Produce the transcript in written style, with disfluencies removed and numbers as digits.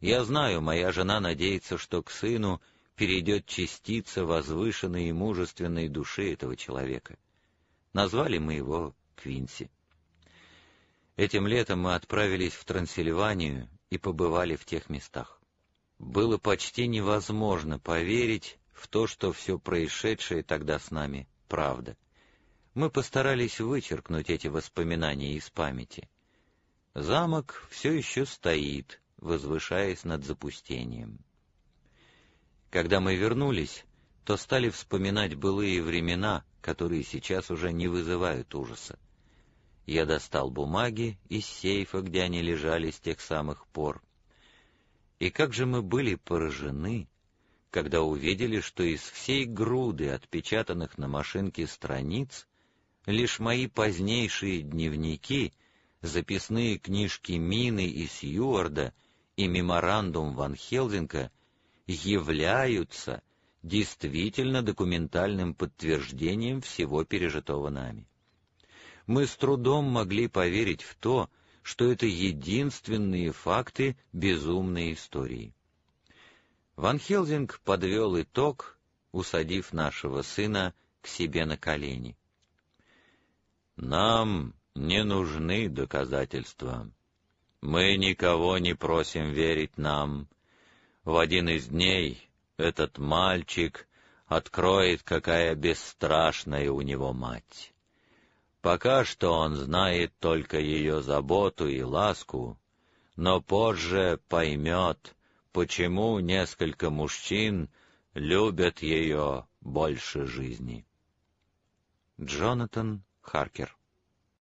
Я знаю, моя жена надеется, что к сыну перейдет частица возвышенной и мужественной души этого человека. Назвали мы его Квинси. Этим летом мы отправились в Трансильванию и побывали в тех местах. Было почти невозможно поверить в то, что все происшедшее тогда с нами — правда. Мы постарались вычеркнуть эти воспоминания из памяти. Замок все еще стоит, возвышаясь над запустением. Когда мы вернулись, то стали вспоминать былые времена, которые сейчас уже не вызывают ужаса. Я достал бумаги из сейфа, где они лежали с тех самых пор. И как же мы были поражены, когда увидели, что из всей груды отпечатанных на машинке страниц лишь мои позднейшие дневники, записные книжки Мины и Сьюарда и меморандум Ван Хелзинка являются действительно документальным подтверждением всего пережитого нами. Мы с трудом могли поверить в то, что это единственные факты безумной истории. Ван Хелзинк подвел итог, усадив нашего сына к себе на колени. «Нам не нужны доказательства. Мы никого не просим верить нам. В один из дней этот мальчик откроет, какая бесстрашная у него мать. Пока что он знает только ее заботу и ласку, но позже поймет, почему несколько мужчин любят ее больше жизни». Джонатан Харкер.